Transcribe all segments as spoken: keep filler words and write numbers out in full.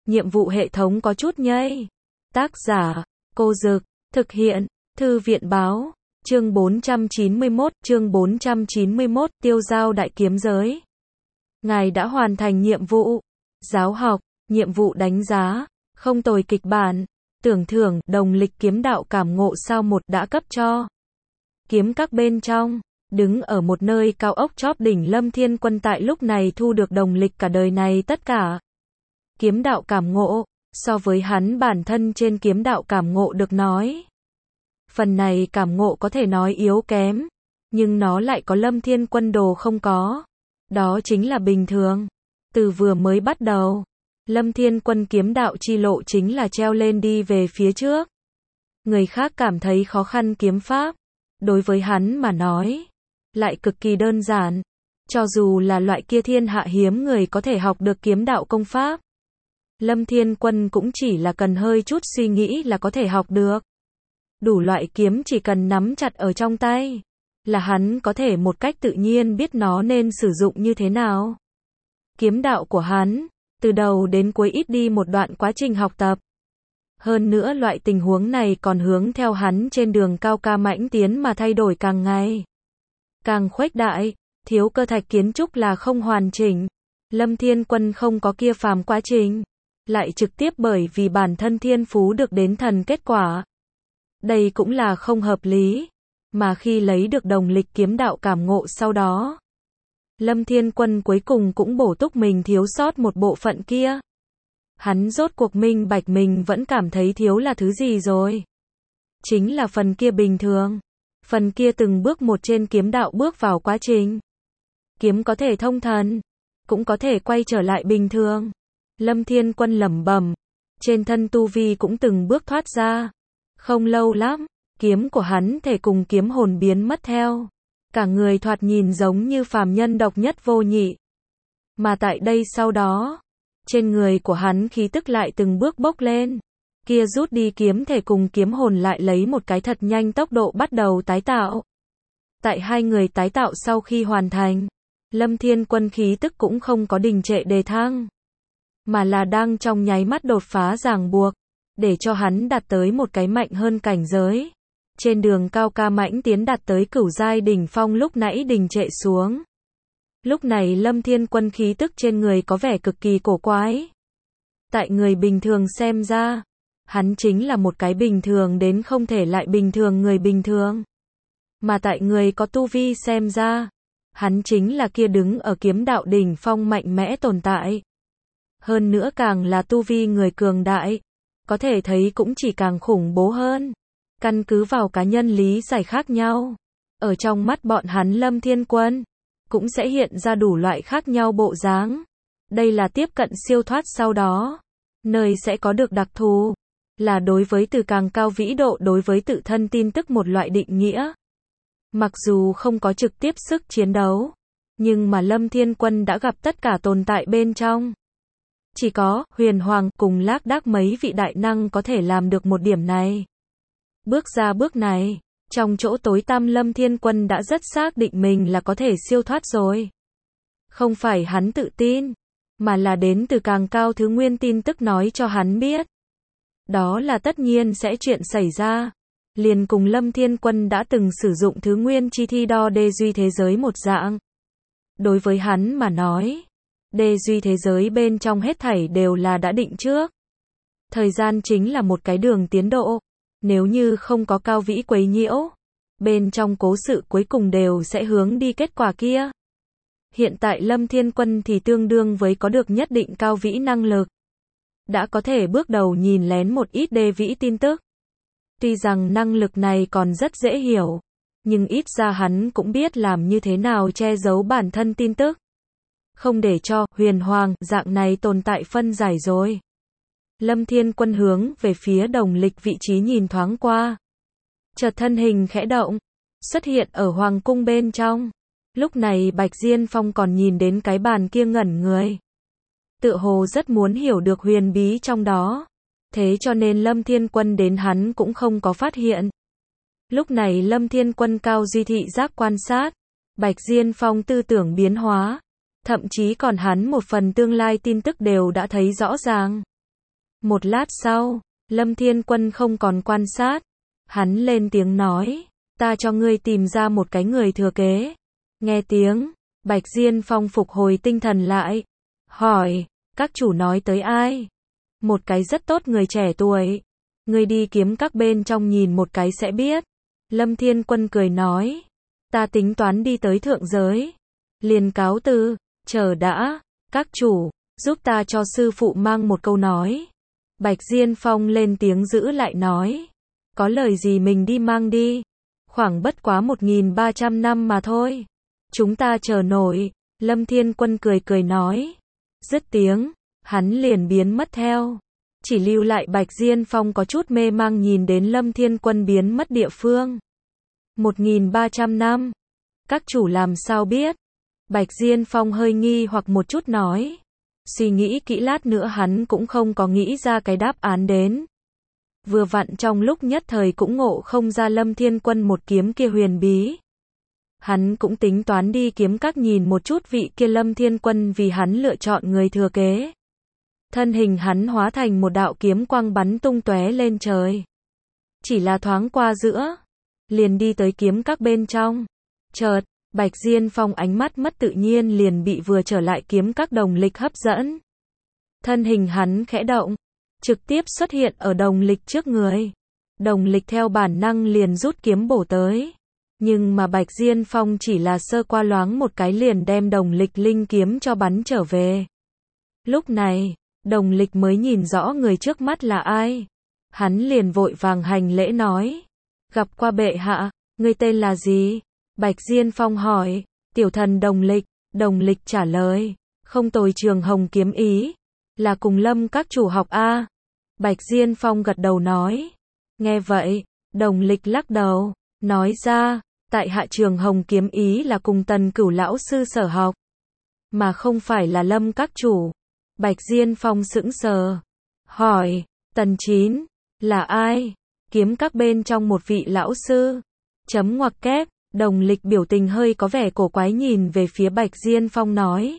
nhiệm vụ hệ thống có chút nhây. Tác giả, Cô Dực, thực hiện, Thư viện báo, chương bốn trăm chín mươi mốt, chương bốn trăm chín mươi mốt, tiêu giao đại kiếm giới. Ngài đã hoàn thành nhiệm vụ, giáo học, nhiệm vụ đánh giá, không tồi kịch bản, tưởng thưởng, đồng lịch kiếm đạo cảm ngộ sao một đã cấp cho. Kiếm các bên trong, đứng ở một nơi cao ốc chóp đỉnh Lâm Thiên Quân tại lúc này thu được đồng lịch cả đời này tất cả. Kiếm đạo cảm ngộ, so với hắn bản thân trên kiếm đạo cảm ngộ được nói. Phần này cảm ngộ có thể nói yếu kém, nhưng nó lại có Lâm Thiên Quân đồ không có. Đó chính là bình thường. Từ vừa mới bắt đầu, Lâm Thiên Quân kiếm đạo chi lộ chính là treo lên đi về phía trước. Người khác cảm thấy khó khăn kiếm pháp, đối với hắn mà nói, lại cực kỳ đơn giản. Cho dù là loại kia thiên hạ hiếm người có thể học được kiếm đạo công pháp, Lâm Thiên Quân cũng chỉ là cần hơi chút suy nghĩ là có thể học được. Đủ loại kiếm chỉ cần nắm chặt ở trong tay, là hắn có thể một cách tự nhiên biết nó nên sử dụng như thế nào. Kiếm đạo của hắn, từ đầu đến cuối ít đi một đoạn quá trình học tập. Hơn nữa loại tình huống này còn hướng theo hắn trên đường cao ca mãnh tiến mà thay đổi càng ngày. Càng khuếch đại, thiếu cơ thạch kiến trúc là không hoàn chỉnh. Lâm Thiên Quân không có kia phàm quá trình, lại trực tiếp bởi vì bản thân thiên phú được đến thần kết quả. Đây cũng là không hợp lý, mà khi lấy được đồng lịch kiếm đạo cảm ngộ sau đó, Lâm Thiên Quân cuối cùng cũng bổ túc mình thiếu sót một bộ phận kia. Hắn rốt cuộc minh bạch mình vẫn cảm thấy thiếu là thứ gì rồi. Chính là phần kia bình thường, phần kia từng bước một trên kiếm đạo bước vào quá trình. Kiếm có thể thông thần, cũng có thể quay trở lại bình thường. Lâm Thiên Quân lẩm bẩm, trên thân tu vi cũng từng bước thoát ra. Không lâu lắm, kiếm của hắn thể cùng kiếm hồn biến mất theo. Cả người thoạt nhìn giống như phàm nhân độc nhất vô nhị. Mà tại đây sau đó, trên người của hắn khí tức lại từng bước bốc lên. Kia rút đi kiếm thể cùng kiếm hồn lại lấy một cái thật nhanh tốc độ bắt đầu tái tạo. Tại hai người tái tạo sau khi hoàn thành, Lâm Thiên Quân khí tức cũng không có đình trệ đề thăng, mà là đang trong nháy mắt đột phá ràng buộc, để cho hắn đạt tới một cái mạnh hơn cảnh giới. Trên đường cao ca mãnh tiến đạt tới cửu giai đỉnh phong lúc nãy đình trệ xuống. Lúc này Lâm Thiên Quân khí tức trên người có vẻ cực kỳ cổ quái. Tại người bình thường xem ra, hắn chính là một cái bình thường đến không thể lại bình thường người bình thường. Mà tại người có tu vi xem ra, hắn chính là kia đứng ở kiếm đạo đỉnh phong mạnh mẽ tồn tại. Hơn nữa càng là tu vi người cường đại, có thể thấy cũng chỉ càng khủng bố hơn. Căn cứ vào cá nhân lý giải khác nhau, ở trong mắt bọn hắn Lâm Thiên Quân, cũng sẽ hiện ra đủ loại khác nhau bộ dáng. Đây là tiếp cận siêu thoát sau đó, nơi sẽ có được đặc thù, là đối với từ càng cao vĩ độ đối với tự thân tin tức một loại định nghĩa. Mặc dù không có trực tiếp sức chiến đấu, nhưng mà Lâm Thiên Quân đã gặp tất cả tồn tại bên trong. Chỉ có Huyền Hoàng cùng Lác Đác mấy vị đại năng có thể làm được một điểm này. Bước ra bước này, trong chỗ tối tăm Lâm Thiên Quân đã rất xác định mình là có thể siêu thoát rồi. Không phải hắn tự tin, mà là đến từ càng cao thứ nguyên tin tức nói cho hắn biết. Đó là tất nhiên sẽ chuyện xảy ra. Liền cùng Lâm Thiên Quân đã từng sử dụng thứ nguyên chi thi đo đê duy thế giới một dạng. Đối với hắn mà nói, đê duy thế giới bên trong hết thảy đều là đã định trước. Thời gian chính là một cái đường tiến độ. Nếu như không có cao vĩ quấy nhiễu, bên trong cố sự cuối cùng đều sẽ hướng đi kết quả kia. Hiện tại Lâm Thiên Quân thì tương đương với có được nhất định cao vĩ năng lực. Đã có thể bước đầu nhìn lén một ít đê vĩ tin tức. Tuy rằng năng lực này còn rất dễ hiểu, nhưng ít ra hắn cũng biết làm như thế nào che giấu bản thân tin tức. Không để cho Huyền Hoàng dạng này tồn tại phân giải rồi. Lâm Thiên Quân hướng về phía đồng lịch vị trí nhìn thoáng qua. Chợt thân hình khẽ động, xuất hiện ở hoàng cung bên trong. Lúc này Bạch Diên Phong còn nhìn đến cái bàn kia ngẩn người. Tựa hồ rất muốn hiểu được huyền bí trong đó. Thế cho nên Lâm Thiên Quân đến hắn cũng không có phát hiện. Lúc này Lâm Thiên Quân cao duy thị giác quan sát. Bạch Diên Phong tư tưởng biến hóa. Thậm chí còn hắn một phần tương lai tin tức đều đã thấy rõ ràng. Một lát sau, Lâm Thiên Quân không còn quan sát. Hắn lên tiếng nói, ta cho ngươi tìm ra một cái người thừa kế. Nghe tiếng, Bạch Diên Phong phục hồi tinh thần lại. Hỏi, các chủ nói tới ai? Một cái rất tốt người trẻ tuổi. Ngươi đi kiếm các bên trong nhìn một cái sẽ biết. Lâm Thiên Quân cười nói, ta tính toán đi tới thượng giới. Liền cáo từ, chờ đã, các chủ, giúp ta cho sư phụ mang một câu nói. Bạch Diên Phong lên tiếng giữ lại nói, có lời gì mình đi mang đi. Khoảng bất quá một nghìn ba trăm năm mà thôi. Chúng ta chờ nổi. Lâm Thiên Quân cười cười nói. Dứt tiếng, hắn liền biến mất theo. Chỉ lưu lại Bạch Diên Phong có chút mê mang nhìn đến Lâm Thiên Quân biến mất địa phương. một nghìn ba trăm năm. Các chủ làm sao biết? Bạch Diên Phong hơi nghi hoặc một chút nói. Suy nghĩ kỹ lát nữa hắn cũng không có nghĩ ra cái đáp án đến. Vừa vặn trong lúc nhất thời cũng ngộ không ra Lâm Thiên Quân một kiếm kia huyền bí. Hắn cũng tính toán đi kiếm các nhìn một chút vị kia Lâm Thiên Quân vì hắn lựa chọn người thừa kế. Thân hình hắn hóa thành một đạo kiếm quang bắn tung tóe lên trời. Chỉ là thoáng qua giữa, liền đi tới kiếm các bên trong. Chợt, Bạch Diên Phong ánh mắt mất tự nhiên liền bị vừa trở lại kiếm các đồng lịch hấp dẫn. Thân hình hắn khẽ động, trực tiếp xuất hiện ở đồng lịch trước người. Đồng lịch theo bản năng liền rút kiếm bổ tới. Nhưng mà Bạch Diên Phong chỉ là sơ qua loáng một cái liền đem đồng lịch linh kiếm cho bắn trở về. Lúc này, đồng lịch mới nhìn rõ người trước mắt là ai. Hắn liền vội vàng hành lễ nói. Gặp qua bệ hạ, ngươi tên là gì? Bạch Diên Phong hỏi. Tiểu thần đồng lịch. Đồng lịch trả lời. Không tồi, Trường Hồng kiếm ý. Là cùng Lâm các chủ học a. Bạch Diên Phong gật đầu nói. Nghe vậy, đồng lịch lắc đầu, nói ra, tại hạ Trường Hồng kiếm ý là cùng Tần Cửu lão sư sở học, mà không phải là Lâm các chủ. Bạch Diên Phong sững sờ, hỏi, Tần Chín, là ai? Kiếm các bên trong một vị lão sư. Chấm ngoặc kép, đồng lịch biểu tình hơi có vẻ cổ quái nhìn về phía Bạch Diên Phong nói.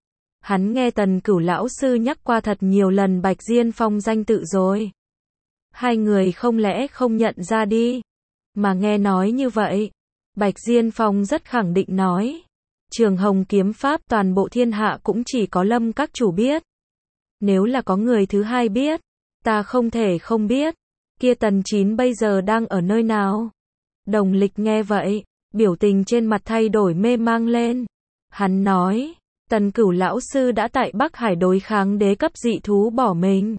Hắn nghe Tần Cửu lão sư nhắc qua thật nhiều lần Bạch Diên Phong danh tự rồi. Hai người không lẽ không nhận ra đi? Mà nghe nói như vậy, Bạch Diên Phong rất khẳng định nói. Trường Hồng kiếm pháp toàn bộ thiên hạ cũng chỉ có Lâm các chủ biết. Nếu là có người thứ hai biết, ta không thể không biết. Kia Tần Chín bây giờ đang ở nơi nào? Đồng lịch nghe vậy, biểu tình trên mặt thay đổi mê mang lên. Hắn nói, Tần Cửu lão sư đã tại Bắc Hải đối kháng đế cấp dị thú bỏ mình.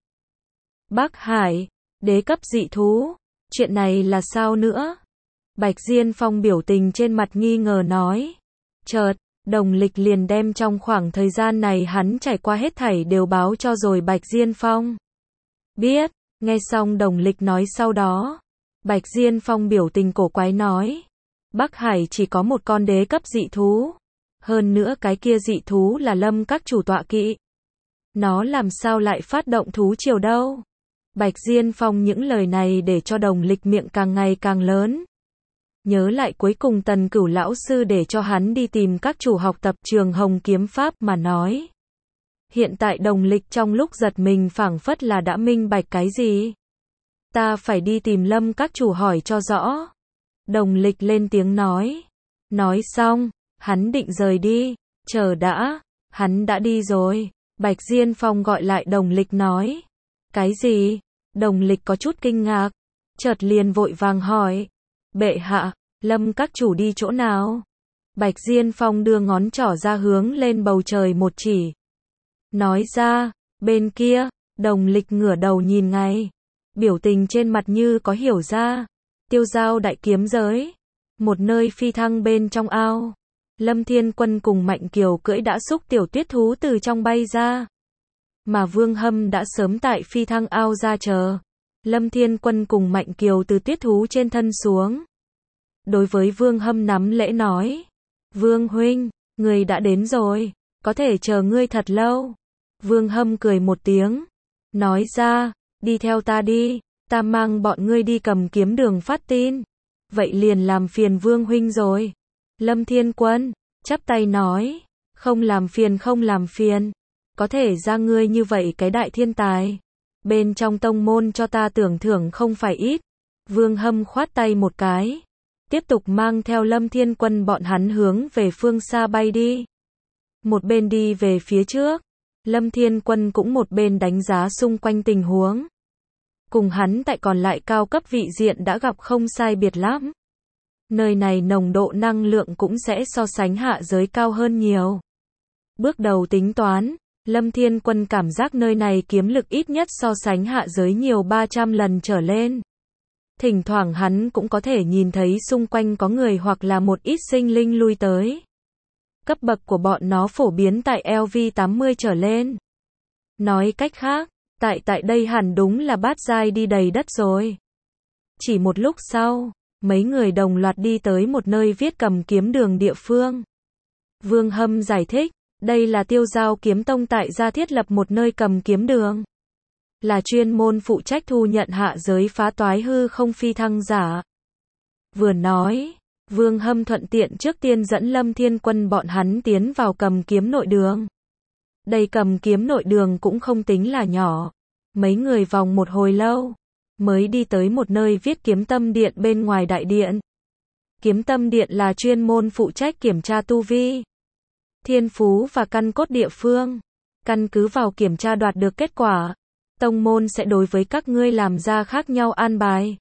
Bắc Hải, đế cấp dị thú, chuyện này là sao nữa? Bạch Diên Phong biểu tình trên mặt nghi ngờ nói. Chợt, đồng lịch liền đem trong khoảng thời gian này hắn trải qua hết thảy đều báo cho rồi Bạch Diên Phong. Biết, nghe xong đồng lịch nói sau đó. Bạch Diên Phong biểu tình cổ quái nói. Bắc Hải chỉ có một con đế cấp dị thú. Hơn nữa cái kia dị thú là Lâm các chủ tọa kỵ. Nó làm sao lại phát động thú triều đâu? Bạch Diên Phong những lời này để cho đồng lịch miệng càng ngày càng lớn. Nhớ lại cuối cùng Tần Cửu lão sư để cho hắn đi tìm các chủ học tập Trường Hồng kiếm pháp mà nói. Hiện tại đồng lịch trong lúc giật mình phảng phất là đã minh bạch cái gì. Ta phải đi tìm Lâm các chủ hỏi cho rõ. Đồng lịch lên tiếng nói. Nói xong, hắn định rời đi. Chờ đã, hắn đã đi rồi. Bạch Diên Phong gọi lại đồng lịch nói. Cái gì? Đồng lịch có chút kinh ngạc. Chợt liền vội vàng hỏi. Bệ hạ, Lâm các chủ đi chỗ nào? Bạch Diên Phong đưa ngón trỏ ra hướng lên bầu trời một chỉ. Nói ra, bên kia, đồng lịch ngửa đầu nhìn ngay. Biểu tình trên mặt như có hiểu ra. Tiêu giao đại kiếm giới. Một nơi phi thăng bên trong ao. Lâm Thiên Quân cùng Mạnh Kiều cưỡi đã xúc tiểu tuyết thú từ trong bay ra. Mà Vương Hâm đã sớm tại phi thăng ao ra chờ. Lâm Thiên Quân cùng Mạnh Kiều từ tuyết thú trên thân xuống. Đối với Vương Hâm nắm lễ nói. Vương huynh, người đã đến rồi. Có thể chờ ngươi thật lâu. Vương Hâm cười một tiếng. Nói ra, đi theo ta đi. Ta mang bọn ngươi đi cầm kiếm đường phát tin. Vậy liền làm phiền Vương huynh rồi. Lâm Thiên Quân, chắp tay nói. Không làm phiền không làm phiền. Có thể ra ngươi như vậy cái đại thiên tài. Bên trong tông môn cho ta tưởng thưởng không phải ít. Vương Hâm khoát tay một cái. Tiếp tục mang theo Lâm Thiên Quân bọn hắn hướng về phương xa bay đi. Một bên đi về phía trước. Lâm Thiên Quân cũng một bên đánh giá xung quanh tình huống. Cùng hắn tại còn lại cao cấp vị diện đã gặp không sai biệt lắm. Nơi này nồng độ năng lượng cũng sẽ so sánh hạ giới cao hơn nhiều. Bước đầu tính toán, Lâm Thiên Quân cảm giác nơi này kiếm lực ít nhất so sánh hạ giới nhiều ba trăm lần trở lên. Thỉnh thoảng hắn cũng có thể nhìn thấy xung quanh có người hoặc là một ít sinh linh lui tới. Cấp bậc của bọn nó phổ biến tại L V tám mươi trở lên. Nói cách khác, tại tại đây hẳn đúng là bát giai đi đầy đất rồi. Chỉ một lúc sau, mấy người đồng loạt đi tới một nơi viết cầm kiếm đường địa phương. Vương Hâm giải thích, đây là Tiêu Giao Kiếm Tông tại gia thiết lập một nơi cầm kiếm đường. Là chuyên môn phụ trách thu nhận hạ giới phá toái hư không phi thăng giả. Vừa nói, Vương Hâm thuận tiện trước tiên dẫn Lâm Thiên Quân bọn hắn tiến vào cầm kiếm nội đường. Đây cầm kiếm nội đường cũng không tính là nhỏ. Mấy người vòng một hồi lâu, mới đi tới một nơi viết kiếm tâm điện bên ngoài đại điện. Kiếm tâm điện là chuyên môn phụ trách kiểm tra tu vi, thiên phú và căn cốt địa phương. Căn cứ vào kiểm tra đoạt được kết quả, tông môn sẽ đối với các ngươi làm ra khác nhau an bài.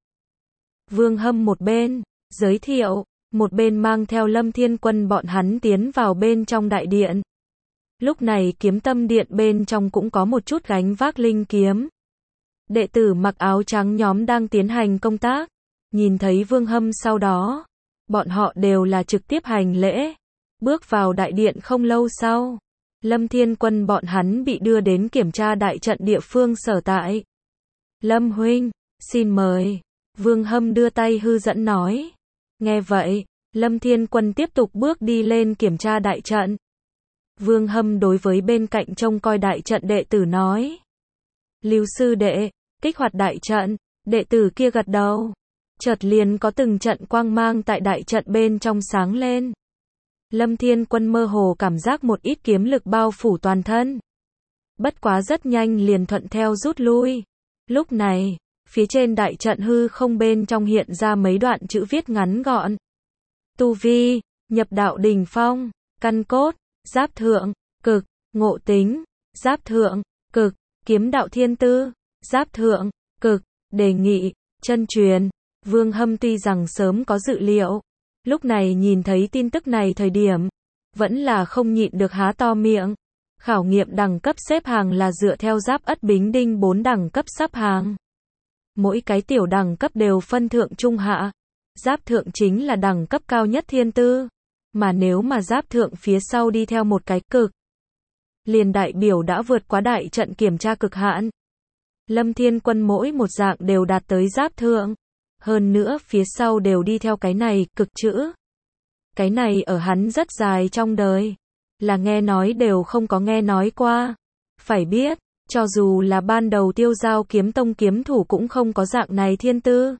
Vương Hâm một bên giới thiệu, một bên mang theo Lâm Thiên Quân bọn hắn tiến vào bên trong đại điện. Lúc này kiếm tâm điện bên trong cũng có một chút gánh vác linh kiếm. Đệ tử mặc áo trắng nhóm đang tiến hành công tác. Nhìn thấy Vương Hâm sau đó, bọn họ đều là trực tiếp hành lễ. Bước vào đại điện không lâu sau, Lâm Thiên Quân bọn hắn bị đưa đến kiểm tra đại trận địa phương sở tại. Lâm huynh, xin mời. Vương Hâm đưa tay hư dẫn nói. Nghe vậy, Lâm Thiên Quân tiếp tục bước đi lên kiểm tra đại trận. Vương Hâm đối với bên cạnh trông coi đại trận đệ tử nói. Lưu sư đệ, kích hoạt đại trận. Đệ tử kia gật đầu. Chợt liền có từng trận quang mang tại đại trận bên trong sáng lên. Lâm Thiên Quân mơ hồ cảm giác một ít kiếm lực bao phủ toàn thân. Bất quá rất nhanh liền thuận theo rút lui. Lúc này, phía trên đại trận hư không bên trong hiện ra mấy đoạn chữ viết ngắn gọn. Tu vi, nhập đạo đỉnh phong, căn cốt, giáp thượng, cực, ngộ tính, giáp thượng, cực, kiếm đạo thiên tư, giáp thượng, cực, đề nghị, chân truyền. Vương Hâm tuy rằng sớm có dự liệu, lúc này nhìn thấy tin tức này thời điểm, vẫn là không nhịn được há to miệng. Khảo nghiệm đẳng cấp xếp hàng là dựa theo giáp ất bính đinh bốn đẳng cấp sắp hàng. Mỗi cái tiểu đẳng cấp đều phân thượng trung hạ. Giáp thượng chính là đẳng cấp cao nhất thiên tư. Mà nếu mà giáp thượng phía sau đi theo một cái cực, liền đại biểu đã vượt quá đại trận kiểm tra cực hạn. Lâm Thiên Quân mỗi một dạng đều đạt tới giáp thượng. Hơn nữa phía sau đều đi theo cái này, cực chữ. Cái này ở hắn rất dài trong đời. Là nghe nói đều không có nghe nói qua. Phải biết, cho dù là ban đầu Tiêu Giao Kiếm Tông kiếm thủ cũng không có dạng này thiên tư.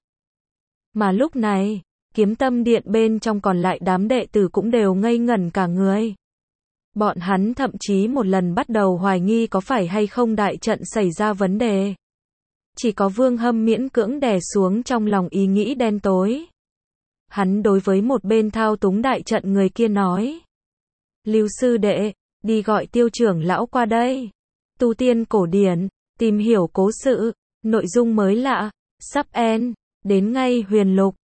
Mà lúc này, kiếm tâm điện bên trong còn lại đám đệ tử cũng đều ngây ngẩn cả người. Bọn hắn thậm chí một lần bắt đầu hoài nghi có phải hay không đại trận xảy ra vấn đề. Chỉ có Vương Hâm miễn cưỡng đè xuống trong lòng ý nghĩ đen tối. Hắn đối với một bên thao túng đại trận người kia nói. Lưu sư đệ, đi gọi Tiêu trưởng lão qua đây. Tu tiên cổ điển, tìm hiểu cố sự, nội dung mới lạ, sắp end, đến ngay huyền lục.